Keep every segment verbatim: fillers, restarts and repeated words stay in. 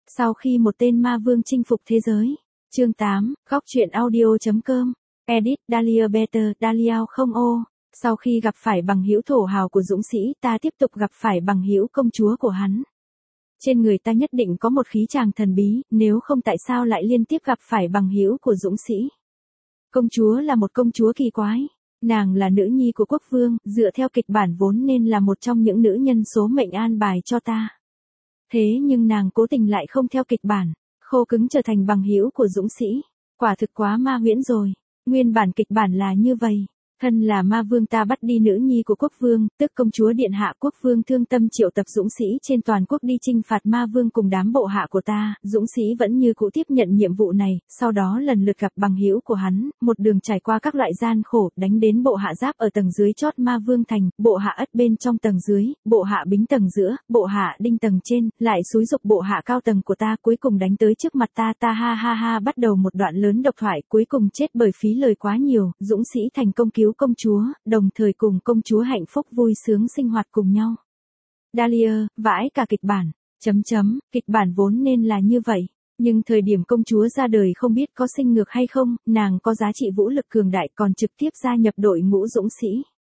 Sau khi một tên ma vương chinh phục thế giới. Chương tám, góc truyện audio.com. Edit, Dahlia Better, Dahlia không ô. Sau khi gặp phải bằng hữu thổ hào của dũng sĩ, ta tiếp tục gặp phải bằng hữu công chúa của hắn. Trên người ta nhất định có một khí chàng thần bí, nếu không tại sao lại liên tiếp gặp phải bằng hữu của dũng sĩ. Công chúa là một công chúa kỳ quái. Nàng là nữ nhi của quốc vương, dựa theo kịch bản vốn nên là một trong những nữ nhân số mệnh an bài cho ta. Thế nhưng nàng cố tình lại không theo kịch bản, khô cứng trở thành bằng hữu của dũng sĩ. Quả thực quá ma huyễn rồi. Nguyên bản kịch bản là như vậy. Thân là ma vương ta bắt đi nữ nhi của quốc vương, tức công chúa điện hạ. Quốc vương thương tâm triệu tập dũng sĩ trên toàn quốc đi chinh phạt ma vương cùng đám bộ hạ của ta. Dũng sĩ vẫn như cũ tiếp nhận nhiệm vụ này, sau đó lần lượt gặp bằng hữu của hắn, một đường trải qua các loại gian khổ, đánh đến bộ hạ giáp ở tầng dưới chót ma vương thành, bộ hạ ất bên trong tầng dưới, bộ hạ bính tầng giữa, bộ hạ đinh tầng trên, lại xúi dục bộ hạ cao tầng của ta, cuối cùng đánh tới trước mặt ta. Ta ha ha ha bắt đầu một đoạn lớn độc thoại, cuối cùng chết bởi phí lời quá nhiều. Dũng sĩ thành công cứu công chúa, đồng thời cùng công chúa hạnh phúc vui sướng sinh hoạt cùng nhau. Dahlia, vãi cả kịch bản. Chấm chấm, kịch bản vốn nên là như vậy. Nhưng thời điểm công chúa ra đời không biết có sinh ngược hay không, nàng có giá trị vũ lực cường đại còn trực tiếp gia nhập đội ngũ dũng sĩ.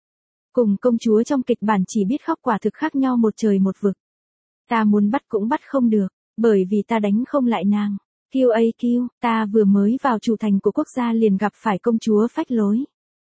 Cùng công chúa trong kịch bản chỉ biết khóc, quả thực khác nhau một trời một vực. Ta muốn bắt cũng bắt không được, bởi vì ta đánh không lại nàng. Q A Q, ta vừa mới vào chủ thành của quốc gia liền gặp phải công chúa phách lối.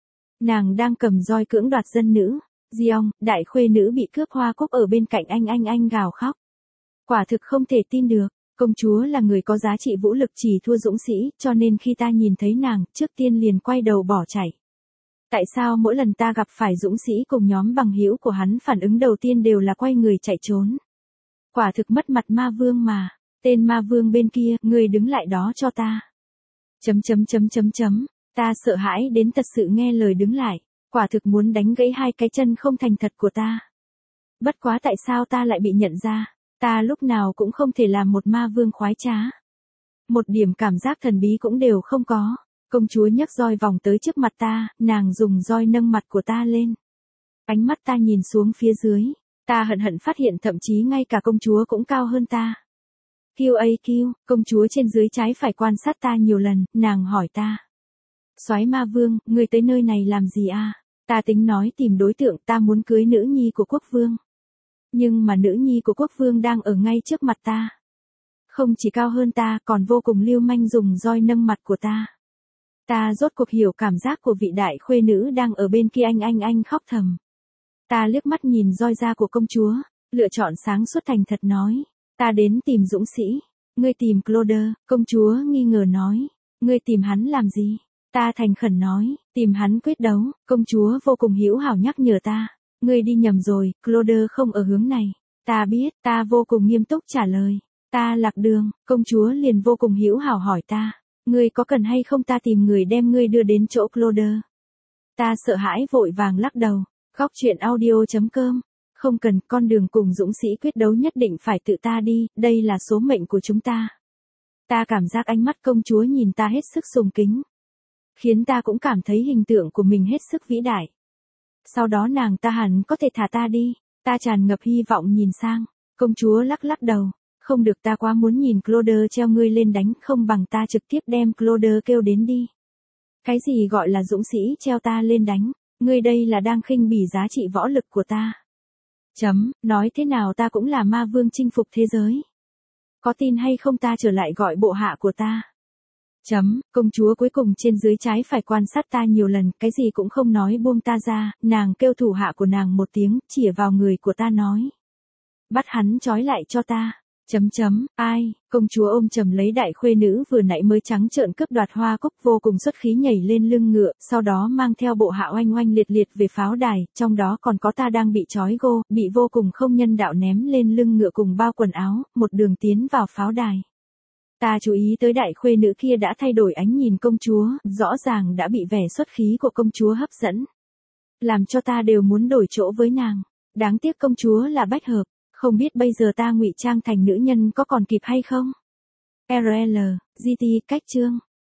Nàng đang cầm roi cưỡng đoạt dân nữ. Giong, đại khuê nữ bị cướp hoa cúc ở bên cạnh anh anh anh gào khóc. Quả thực không thể tin được, công chúa là người có giá trị vũ lực chỉ thua dũng sĩ, cho nên khi ta nhìn thấy nàng, trước tiên liền quay đầu bỏ chạy. Tại sao mỗi lần ta gặp phải dũng sĩ cùng nhóm bằng hữu của hắn phản ứng đầu tiên đều là quay người chạy trốn? Quả thực mất mặt ma vương mà. Tên ma vương bên kia, người đứng lại đó cho ta. Chấm chấm chấm chấm chấm. Ta sợ hãi đến thật sự nghe lời đứng lại, quả thực muốn đánh gãy hai cái chân không thành thật của ta. Bất quá tại sao ta lại bị nhận ra, ta lúc nào cũng không thể làm một ma vương khoái trá. Một điểm cảm giác thần bí cũng đều không có. Công chúa nhấc roi vòng tới trước mặt ta, nàng dùng roi nâng mặt của ta lên. Ánh mắt ta nhìn xuống phía dưới, ta hận hận phát hiện thậm chí ngay cả công chúa cũng cao hơn ta. Q A Q, công chúa trên dưới trái phải quan sát ta nhiều lần, nàng hỏi ta. Soái ma vương, ngươi tới nơi này làm gì a? À? Ta tính nói tìm đối tượng, ta muốn cưới nữ nhi của quốc vương. Nhưng mà nữ nhi của quốc vương đang ở ngay trước mặt ta. Không chỉ cao hơn ta, còn vô cùng lưu manh dùng roi nâng mặt của ta. Ta rốt cuộc hiểu cảm giác của vị đại khuê nữ đang ở bên kia anh anh anh khóc thầm. Ta liếc mắt nhìn roi da của công chúa, lựa chọn sáng suốt thành thật nói. Ta đến tìm dũng sĩ. Ngươi tìm Claude, công chúa nghi ngờ nói. Ngươi tìm hắn làm gì? Ta thành khẩn nói, tìm hắn quyết đấu. Công chúa vô cùng hữu hảo nhắc nhở ta. Ngươi đi nhầm rồi, Claude không ở hướng này. Ta biết, ta vô cùng nghiêm túc trả lời. Ta lạc đường, công chúa liền vô cùng hữu hảo hỏi ta. Ngươi có cần hay không ta tìm người đem ngươi đưa đến chỗ Claude? Ta sợ hãi vội vàng lắc đầu. Góc truyện audio.com. Không cần, con đường cùng dũng sĩ quyết đấu nhất định phải tự ta đi, đây là số mệnh của chúng ta. Ta cảm giác ánh mắt công chúa nhìn ta hết sức sùng kính. Khiến ta cũng cảm thấy hình tượng của mình hết sức vĩ đại. Sau đó nàng ta hẳn có thể thả ta đi. Ta tràn ngập hy vọng nhìn sang. Công chúa lắc lắc đầu. Không được, ta quá muốn nhìn Claude treo ngươi lên đánh, không bằng ta trực tiếp đem Claude kêu đến đi. Cái gì gọi là dũng sĩ treo ta lên đánh? Ngươi đây là đang khinh bỉ giá trị võ lực của ta. Chấm, nói thế nào ta cũng là ma vương chinh phục thế giới. Có tin hay không ta trở lại gọi bộ hạ của ta. Chấm, công chúa cuối cùng trên dưới trái phải quan sát ta nhiều lần, cái gì cũng không nói buông ta ra, nàng kêu thủ hạ của nàng một tiếng, chĩa vào người của ta nói. Bắt hắn trói lại cho ta. Chấm chấm, ai, công chúa ôm chầm lấy đại khuê nữ vừa nãy mới trắng trợn cướp đoạt hoa cúc, vô cùng xuất khí nhảy lên lưng ngựa, sau đó mang theo bộ hạ oanh oanh liệt liệt về pháo đài, trong đó còn có ta đang bị trói gô, bị vô cùng không nhân đạo ném lên lưng ngựa cùng bao quần áo, một đường tiến vào pháo đài. Ta chú ý tới đại khuê nữ kia đã thay đổi ánh nhìn công chúa, rõ ràng đã bị vẻ xuất khí của công chúa hấp dẫn. Làm cho ta đều muốn đổi chỗ với nàng. Đáng tiếc công chúa là bách hợp. Không biết bây giờ ta ngụy trang thành nữ nhân có còn kịp hay không? R L, G T, cách chương.